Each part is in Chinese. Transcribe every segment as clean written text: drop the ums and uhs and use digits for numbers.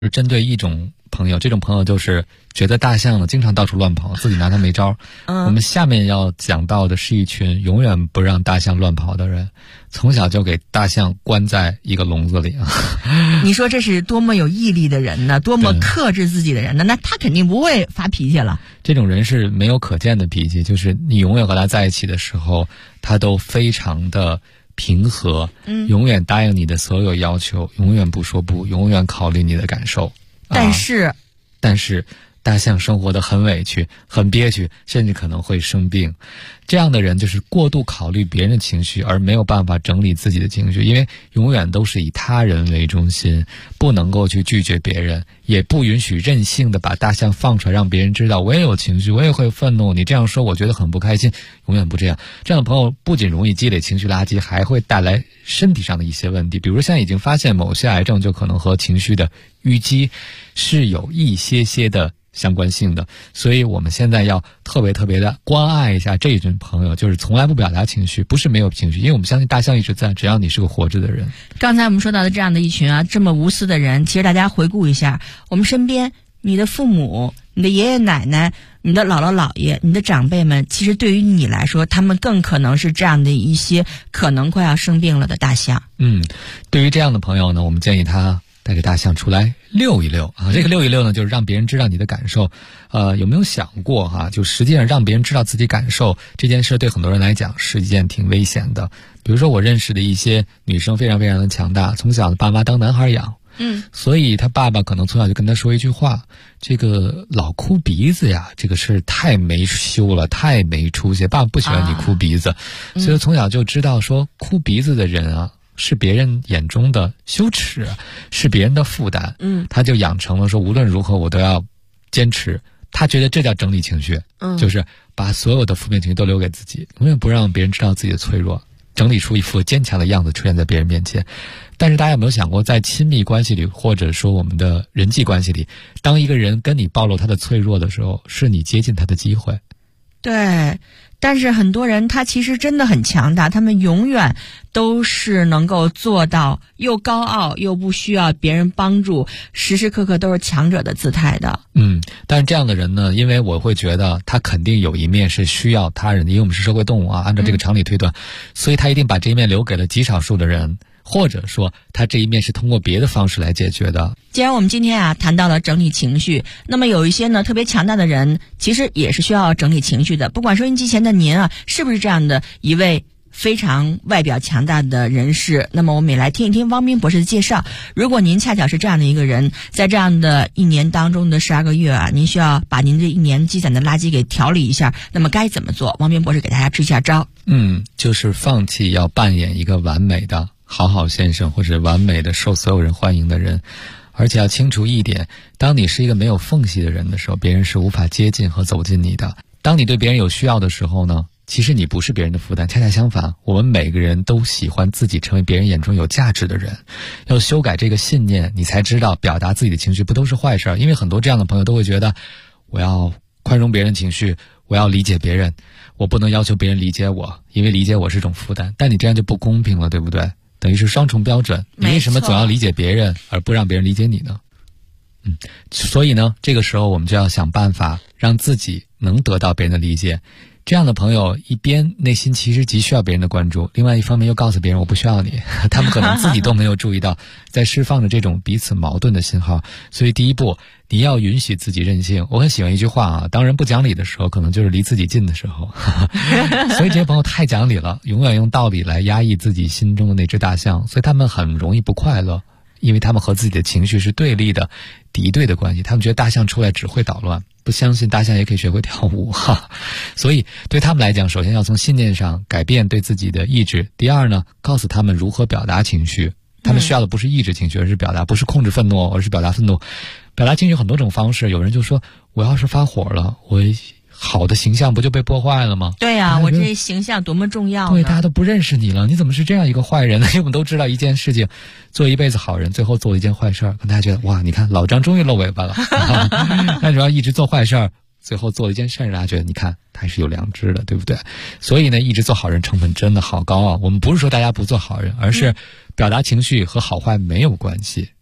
针对一种朋友，这种朋友就是觉得大象呢经常到处乱跑，自己拿他没招。我们下面要讲到的是一群永远不让大象乱跑的人，从小就给大象关在一个笼子里啊。 你说这是多么有毅力的人呢？多么克制自己的人呢？那他肯定不会发脾气了。 这种人是没有可见的脾气，就是你永远和他在一起的时候，他都非常的平和，永远答应你的所有要求，永远不说不，永远考虑你的感受。但是大象生活得很委屈，很憋屈，甚至可能会生病。这样的人就是过度考虑别人的情绪，而没有办法整理自己的情绪，因为永远都是以他人为中心，不能够去拒绝别人，也不允许任性的把大象放出来让别人知道我也有情绪，我也会愤怒，你这样说我觉得很不开心，永远不这样。这样的朋友不仅容易积累情绪垃圾，还会带来身体上的一些问题，比如现在已经发现某些癌症就可能和情绪的淤积是有一些的相关性的，所以我们现在要特别的关爱一下这一群朋友，就是从来不表达情绪，不是没有情绪，因为我们相信大象一直在，只要你是个活着的人。 刚才我们说到的这样的一群这么无私的人，其实大家回顾一下，我们身边你的父母、你的爷爷奶奶、你的姥姥姥爷、你的长辈们，其实对于你来说，他们更可能是这样的一些可能快要生病了的大象。 对于这样的朋友呢，我们建议他带着大象出来溜一溜啊！这个溜一溜呢，就是让别人知道你的感受。有没有想过就实际上让别人知道自己感受这件事，对很多人来讲是一件挺危险的。比如说我认识的一些女生非常的强大，从小爸妈当男孩养，所以他爸爸可能从小就跟他说一句话：这个老哭鼻子呀，这个事太没羞了，太没出息，爸爸不喜欢你哭鼻子。所以从小就知道说哭鼻子的人是别人眼中的羞耻，是别人的负担。他就养成了说无论如何我都要坚持，他觉得这叫整理情绪，就是把所有的负面情绪都留给自己，永远不让别人知道自己的脆弱，整理出一副坚强的样子出现在别人面前。但是大家有没有想过，在亲密关系里，或者说我们的人际关系里，当一个人跟你暴露他的脆弱的时候，是你接近他的机会。 对，但是很多人他其实真的很强大，他们永远都是能够做到又高傲又不需要别人帮助，时时刻刻都是强者的姿态的。 但是这样的人呢，因为我会觉得他肯定有一面是需要他人的，因为我们是社会动物按照这个常理推断，所以他一定把这一面留给了极少数的人，或者说他这一面是通过别的方式来解决的。 既然我们今天谈到了整理情绪，那么有一些呢特别强大的人其实也是需要整理情绪的。不管收音机前的您是不是这样的一位非常外表强大的人士，那么我们也来听一听汪斌博士的介绍。如果您恰巧是这样的一个人，在这样的一年当中的12个月您需要把您这一年积攒的垃圾给调理一下，那么该怎么做？汪斌博士给大家支一下招。 就是放弃要扮演一个完美的好先生，或者完美的受所有人欢迎的人，而且要清楚一点，当你是一个没有缝隙的人的时候，别人是无法接近和走进你的。当你对别人有需要的时候呢，其实你不是别人的负担，恰恰相反，我们每个人都喜欢自己成为别人眼中有价值的人。要修改这个信念，你才知道表达自己的情绪不都是坏事。因为很多这样的朋友都会觉得，我要宽容别人情绪，我要理解别人，我不能要求别人理解我，因为理解我是种负担。但你这样就不公平了，对不对？等于是双重标准，你为什么总要理解别人而不让别人理解你呢？所以呢，这个时候我们就要想办法让自己能得到别人的理解。这样的朋友一边内心其实急需要别人的关注，另外一方面又告诉别人我不需要你，他们可能自己都没有注意到在释放着这种彼此矛盾的信号。所以第一步，你要允许自己任性。我很喜欢一句话当人不讲理的时候，可能就是离自己近的时候。所以这些朋友太讲理了，永远用道理来压抑自己心中的那只大象，所以他们很容易不快乐，因为他们和自己的情绪是对立的、敌对的关系。他们觉得大象出来只会捣乱，不相信大象也可以学会跳舞所以对他们来讲，首先要从信念上改变对自己的意志。第二呢，告诉他们如何表达情绪。他们需要的不是抑制情绪，而是表达，不是控制愤怒，而是表达愤怒。表达情绪有很多种方式，有人就说我要是发火了，我好的形象不就被破坏了吗？ 对呀，我这形象多么重要呢？ 对，大家都不认识你了，你怎么是这样一个坏人呢？因为我们都知道一件事情，做一辈子好人，最后做了一件坏事儿，可能大家觉得哇，你看老张终于露尾巴了。但是要一直做坏事儿，最后做了一件事儿，大家觉得你看他是有良知的，对不对？所以呢，一直做好人成本真的好高我们不是说大家不做好人，而是表达情绪和好坏没有关系。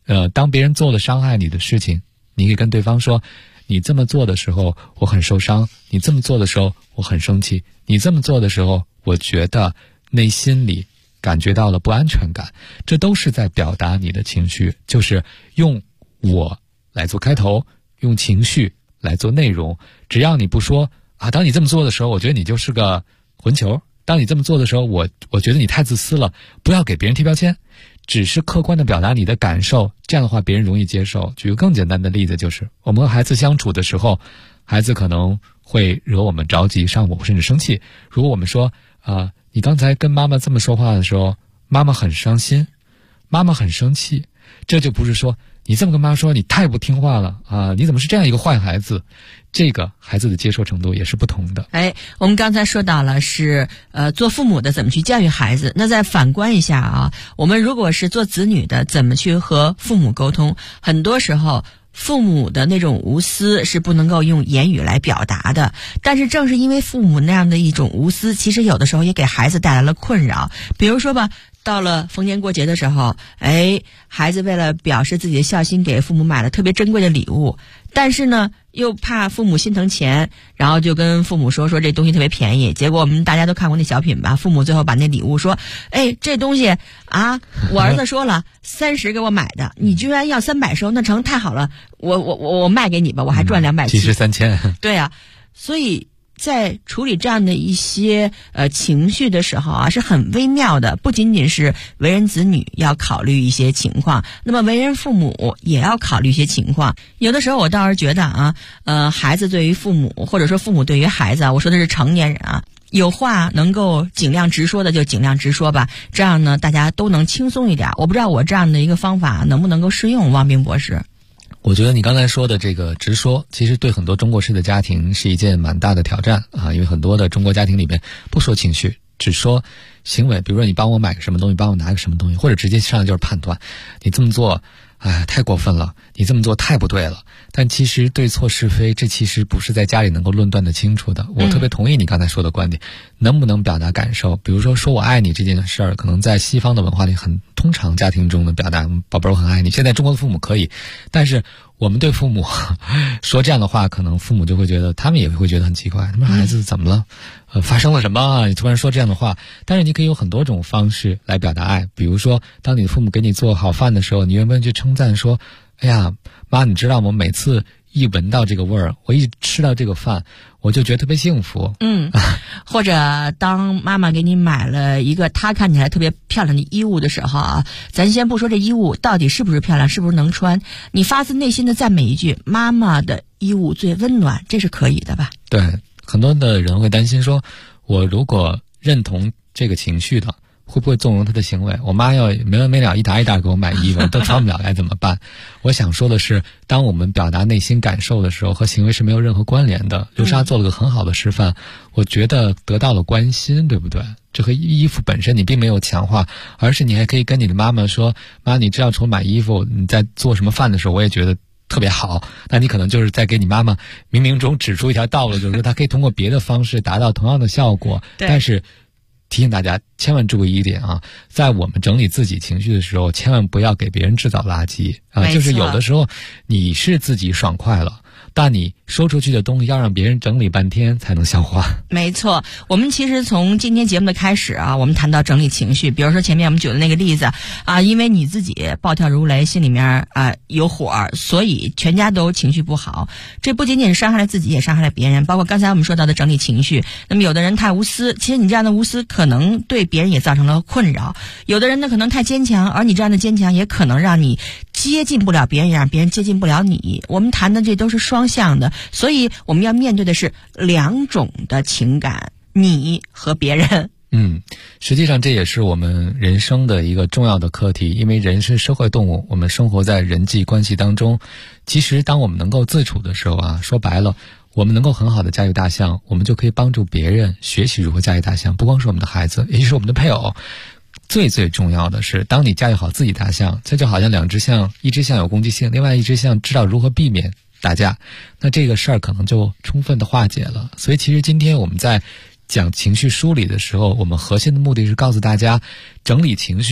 当别人做了伤害你的事情，你可以跟对方说，你这么做的时候我很受伤，你这么做的时候我很生气，你这么做的时候我觉得内心里感觉到了不安全感，这都是在表达你的情绪，就是用我来做开头，用情绪来做内容。只要你不说啊，当你这么做的时候我觉得你就是个混球，当你这么做的时候我觉得你太自私了，不要给别人贴标签，只是客观的表达你的感受，这样的话别人容易接受。举个更简单的例子，就是我们和孩子相处的时候，孩子可能会惹我们着急上火甚至生气，如果我们说你刚才跟妈妈这么说话的时候，妈妈很伤心，妈妈很生气，这就不是说你这么跟妈妈说你太不听话了啊，你怎么是这样一个坏孩子，这个孩子的接受程度也是不同的。 我们刚才说到了是做父母的怎么去教育孩子，那再反观一下啊，我们如果是做子女的怎么去和父母沟通，很多时候父母的那种无私是不能够用言语来表达的，但是正是因为父母那样的一种无私，其实有的时候也给孩子带来了困扰。比如说吧，到了逢年过节的时候，孩子为了表示自己的孝心，给父母买了特别珍贵的礼物，但是呢又怕父母心疼钱，然后就跟父母说这东西特别便宜。结果我们大家都看过那小品吧，父母最后把那礼物说，这东西啊，我儿子说了30给我买的，你居然要300收，那成，太好了，我卖给你吧，我还赚270， 其实3000。 对啊，所以在处理这样的一些情绪的时候啊，是很微妙的。不仅仅是为人子女要考虑一些情况，那么为人父母也要考虑一些情况。有的时候我倒是觉得孩子对于父母，或者说父母对于孩子啊，我说的是成年人啊，有话能够尽量直说的就尽量直说吧，这样呢大家都能轻松一点。我不知道我这样的一个方法能不能够适用，汪冰博士。 我觉得你刚才说的这个直说，其实对很多中国式的家庭是一件蛮大的挑战啊，因为很多的中国家庭里面不说情绪，只说行为。比如说你帮我买个什么东西，帮我拿个什么东西，或者直接上来就是判断，你这么做太过分了，你这么做太不对了。但其实对错是非，这其实不是在家里能够论断的清楚的。我特别同意你刚才说的观点，能不能表达感受，比如说说我爱你这件事儿，可能在西方的文化里很通常，家庭中的表达宝贝儿我很爱你，现在中国的父母可以，但是我们对父母说这样的话，可能父母就会觉得，他们也会觉得很奇怪，他们孩子怎么了，发生了什么，你突然说这样的话。但是你可以有很多种方式来表达爱，比如说当你的父母给你做好饭的时候，你愿不愿意去称赞说，哎呀妈，你知道吗，每次一闻到这个味儿，我一吃到这个饭，我就觉得特别幸福。 或者当妈妈给你买了一个她看起来特别漂亮的衣物的时候啊，咱先不说这衣物到底是不是漂亮，是不是能穿，你发自内心的赞美一句，妈妈的衣物最温暖，这是可以的吧？ 对，很多的人会担心说，我如果认同这个情绪的，会不会纵容他的行为？我妈要没完没了一沓给我买衣服，都穿不了该怎么办？我想说的是，当我们表达内心感受的时候，和行为是没有任何关联的。刘莎做了个很好的示范，我觉得得到了关心，对不对？这和衣服本身你并没有强化，而是你还可以跟你的妈妈说，妈，你知道除了买衣服，你在做什么饭的时候，我也觉得特别好。那你可能就是在给你妈妈冥冥中指出一条道路，就是说她可以通过别的方式达到同样的效果。但是提醒大家千万注意一点啊，在我们整理自己情绪的时候，千万不要给别人制造垃圾啊。就是有的时候你是自己爽快了，但你说出去的东西要让别人整理半天才能消化。 没错，我们其实从今天节目的开始啊，我们谈到整理情绪，比如说前面我们举的那个例子啊，因为你自己暴跳如雷，心里面有火，所以全家都情绪不好。这不仅仅是伤害了自己，也伤害了别人。包括刚才我们说到的整理情绪，那么有的人太无私，其实你这样的无私可能对别人也造成了困扰。有的人呢可能太坚强，而你这样的坚强也可能让你接近不了别人，让别人接近不了你。我们谈的这都是双向的，所以我们要面对的是两种的情感，你和别人。 实际上这也是我们人生的一个重要的课题，因为人是社会动物，我们生活在人际关系当中。其实当我们能够自处的时候啊，说白了，我们能够很好的驾驭大象，我们就可以帮助别人学习如何驾驭大象，不光是我们的孩子，也是我们的配偶。最重要的是，当你驾驭好自己大象，这就好像两只象，一只象有攻击性，另外一只象知道如何避免打架，那这个事儿可能就充分的化解了。所以其实今天我们在讲情绪梳理的时候，我们核心的目的是告诉大家，整理情绪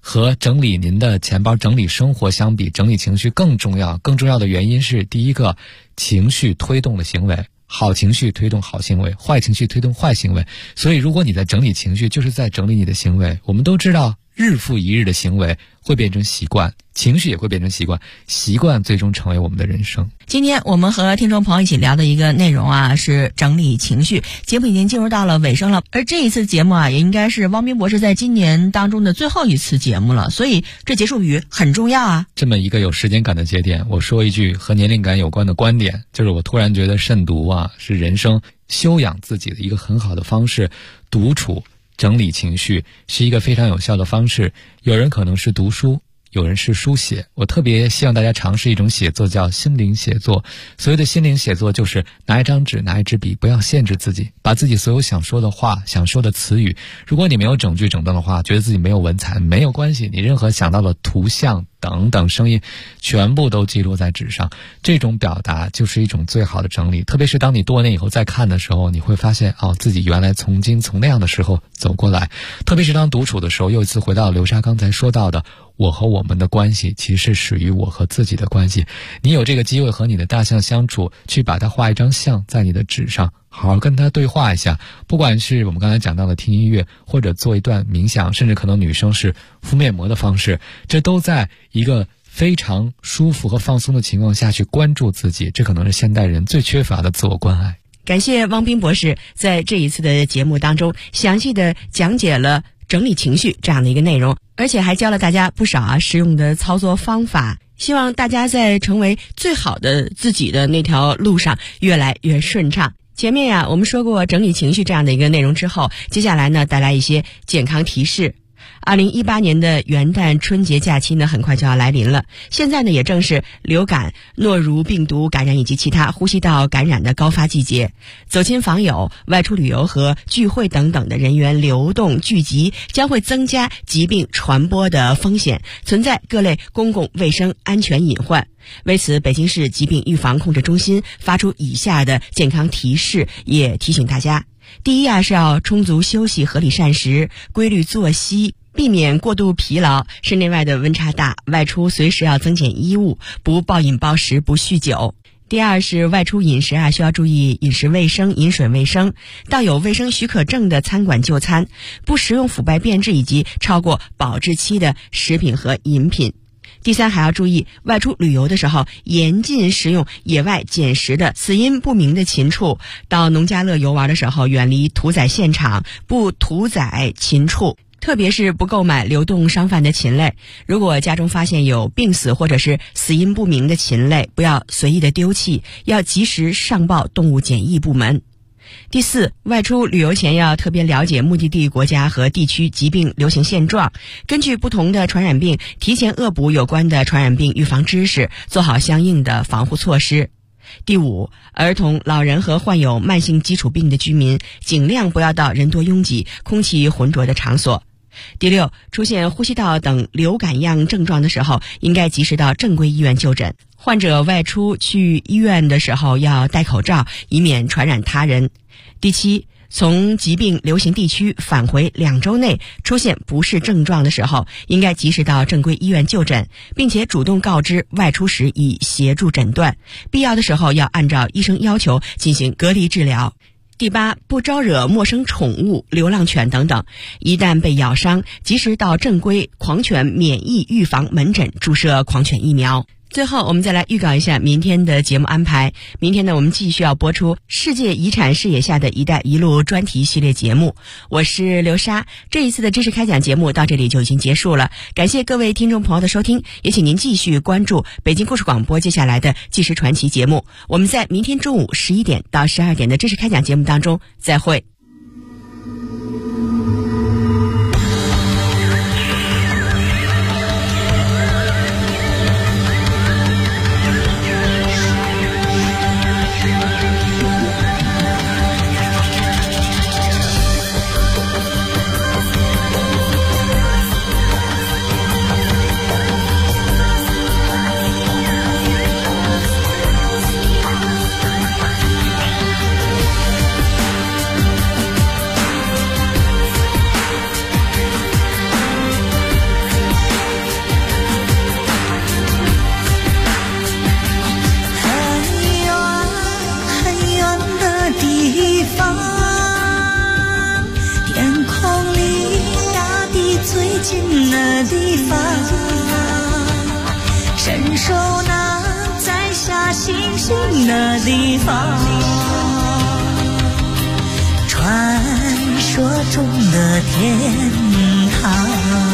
和整理您的钱包、整理生活相比，整理情绪更重要。更重要的原因是，第一个，情绪推动的行为，好情绪推动好行为，坏情绪推动坏行为。所以如果你在整理情绪，就是在整理你的行为。我们都知道，日复一日的行为会变成习惯，情绪也会变成习惯，习惯最终成为我们的人生。 今天我们和听众朋友一起聊的一个内容啊，是整理情绪。节目已经进入到了尾声了，而这一次节目啊，也应该是汪斌博士在今年当中的最后一次节目了，所以这结束语很重要啊。 这么一个有时间感的节点，我说一句和年龄感有关的观点，就是我突然觉得慎独啊，是人生修养自己的一个很好的方式。独处整理情绪是一个非常有效的方式。有人可能是读书，有人是书写，我特别希望大家尝试一种写作，叫心灵写作。所谓的心灵写作，就是拿一张纸，拿一支笔，不要限制自己，把自己所有想说的话、想说的词语，如果你没有整句整段的话，觉得自己没有文采，没有关系，你任何想到的图像等等声音全部都记录在纸上。这种表达就是一种最好的整理，特别是当你多年以后再看的时候，你会发现自己原来从那样的时候走过来。特别是当独处的时候，又一次回到刘莎刚才说到的，我和我们的关系其实是属于我和自己的关系。你有这个机会和你的大象相处，去把它画一张像在你的纸上，好好跟它对话一下。不管是我们刚才讲到的听音乐，或者做一段冥想，甚至可能女生是敷面膜的方式，这都在一个非常舒服和放松的情况下去关注自己，这可能是现代人最缺乏的自我关爱。 感谢汪斌博士在这一次的节目当中详细的讲解了整理情绪这样的一个内容，而且还教了大家不少实用的操作方法。希望大家在成为最好的自己的那条路上越来越顺畅。前面我们说过整理情绪这样的一个内容之后，接下来呢带来一些健康提示。2018年的元旦春节假期呢很快就要来临了，现在呢也正是流感、诺如病毒感染以及其他呼吸道感染的高发季节。走亲访友、外出旅游和聚会等等的人员流动聚集，将会增加疾病传播的风险，存在各类公共卫生安全隐患。为此，北京市疾病预防控制中心发出以下的健康提示，也提醒大家。第一是要充足休息、合理膳食、规律作息，避免过度疲劳，室内外的温差大，外出随时要增减衣物，不暴饮暴食，不酗酒。第二是外出饮食需要注意饮食卫生、饮水卫生，到有卫生许可证的餐馆就餐，不食用腐败变质以及超过保质期的食品和饮品。第三，还要注意外出旅游的时候严禁食用野外捡拾的死因不明的禽畜，到农家乐游玩的时候远离屠宰现场，不屠宰禽畜，特别是不购买流动商贩的禽类。如果家中发现有病死或者是死因不明的禽类，不要随意的丢弃，要及时上报动物检疫部门。第四，外出旅游前要特别了解目的地国家和地区疾病流行现状，根据不同的传染病提前恶补有关的传染病预防知识，做好相应的防护措施。第五，儿童、老人和患有慢性基础病的居民尽量不要到人多拥挤、空气浑浊的场所。第六，出现呼吸道等流感样症状的时候，应该及时到正规医院就诊。患者外出去医院的时候要戴口罩，以免传染他人。第七，从疾病流行地区返回2周内出现不适症状的时候，应该及时到正规医院就诊，并且主动告知外出时以协助诊断，必要的时候要按照医生要求进行隔离治疗。第八，不招惹陌生宠物、流浪犬等等，一旦被咬伤，及时到正规狂犬免疫预防门诊注射狂犬疫苗。最后，我们再来预告一下明天的节目安排。明天呢，我们继续要播出世界遗产视野下的一带一路专题系列节目。我是刘莎，这一次的知识开讲节目到这里就已经结束了。感谢各位听众朋友的收听，也请您继续关注北京故事广播接下来的纪实传奇节目。我们在明天中午11点到12点的知识开讲节目当中再会。 近的地方，伸手那摘下星星的地方，传说中的天堂。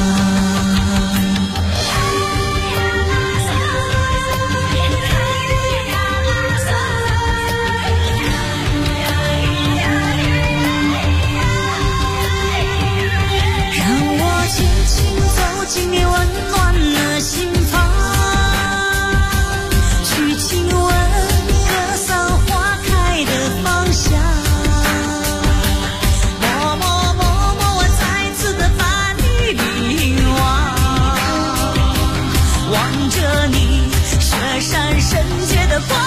进你温暖的心房，去亲吻格桑花开的方向，默默默默我再次的把你凝望，望着你雪山圣洁的光。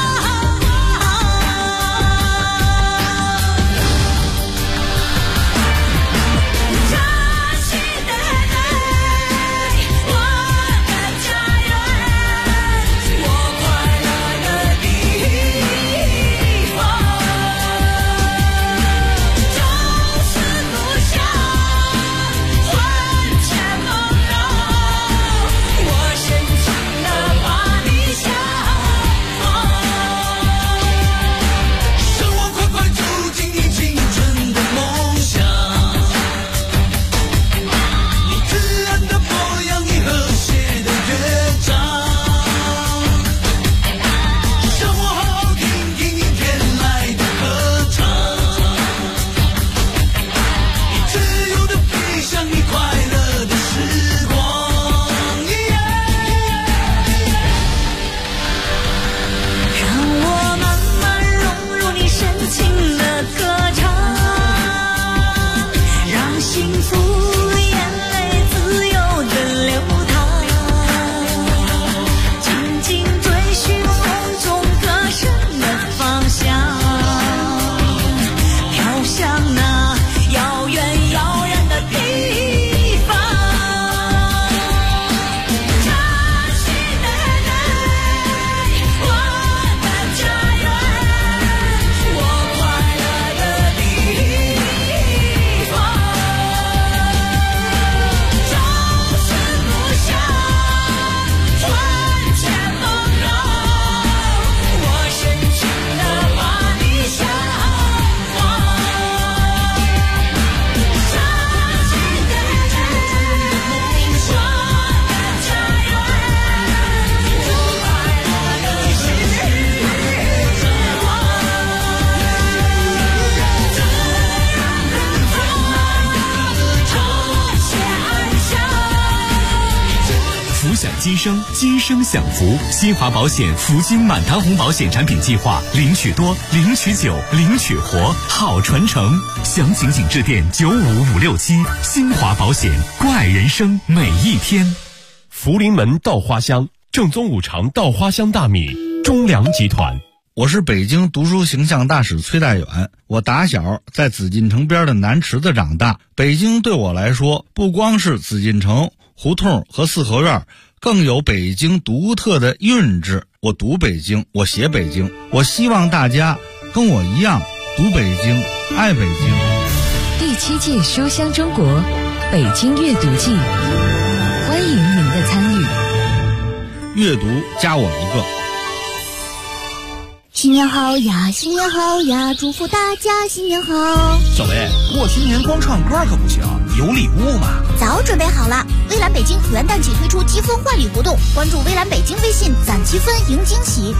今生，今生享福。新华保险福金满堂红保险产品计划，领取多，领取久，领取活，好传承。详情请致电95567。新华保险，关爱人生每一天。 福临门稻花香，正宗五常稻花香大米，中粮集团。 我是北京读书形象大使崔大远，我打小在紫禁城边的南池子长大。北京对我来说，不光是紫禁城、胡同和四合院，更有北京独特的韵致。我读北京，我写北京，我希望大家跟我一样读北京，爱北京。 第7届书香中国北京阅读季，欢迎您的参与。 阅读加我一个。 新年好呀，新年好呀，祝福大家新年好。 小薇，过新年光唱歌可不行，有礼物吗？ 早准备好了，微蓝北京元旦起推出积分换礼活动，关注微蓝北京微信攒积分赢惊喜。